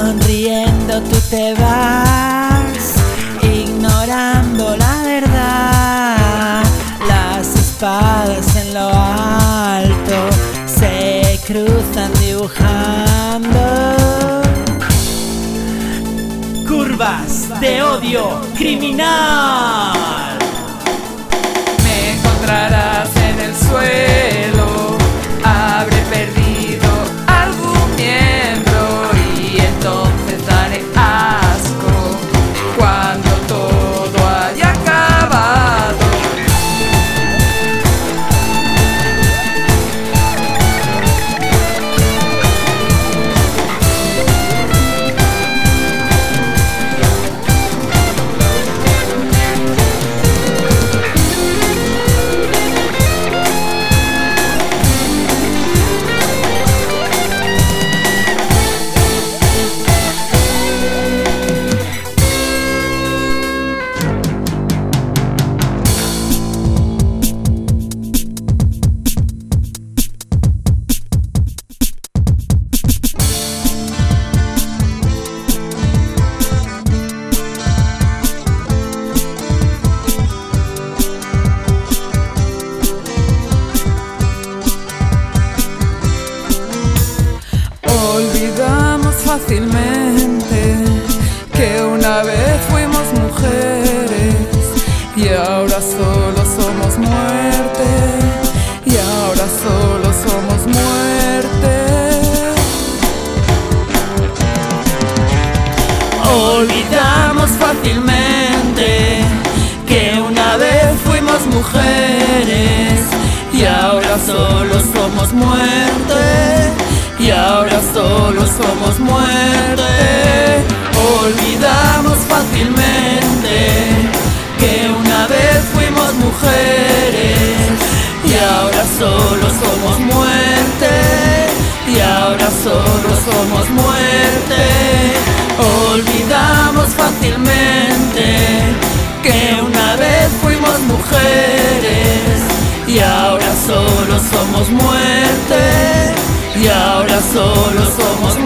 Sonriendo tú te vas, ignorando la verdad. Las espadas en lo alto se cruzan dibujando curvas de odio criminal. Me encontrarás en el suelo, habré perdido algún miembro y entonces daré asco cuando todo haya acabado. Olvidamos fácilmente que una vez fuimos mujeres y ahora solo somos muerte, y ahora solo somos muerte. Olvidamos fácilmente que una vez fuimos mujeres y ahora solo somos muerte, y ahora solo somos muerte. Olvidamos fácilmente que una vez fuimos mujeres y ahora solo somos muerte, y ahora solo somos muerte. Olvidamos fácilmente que una vez fuimos mujeres y ahora solo somos muerte, y ahora solo somos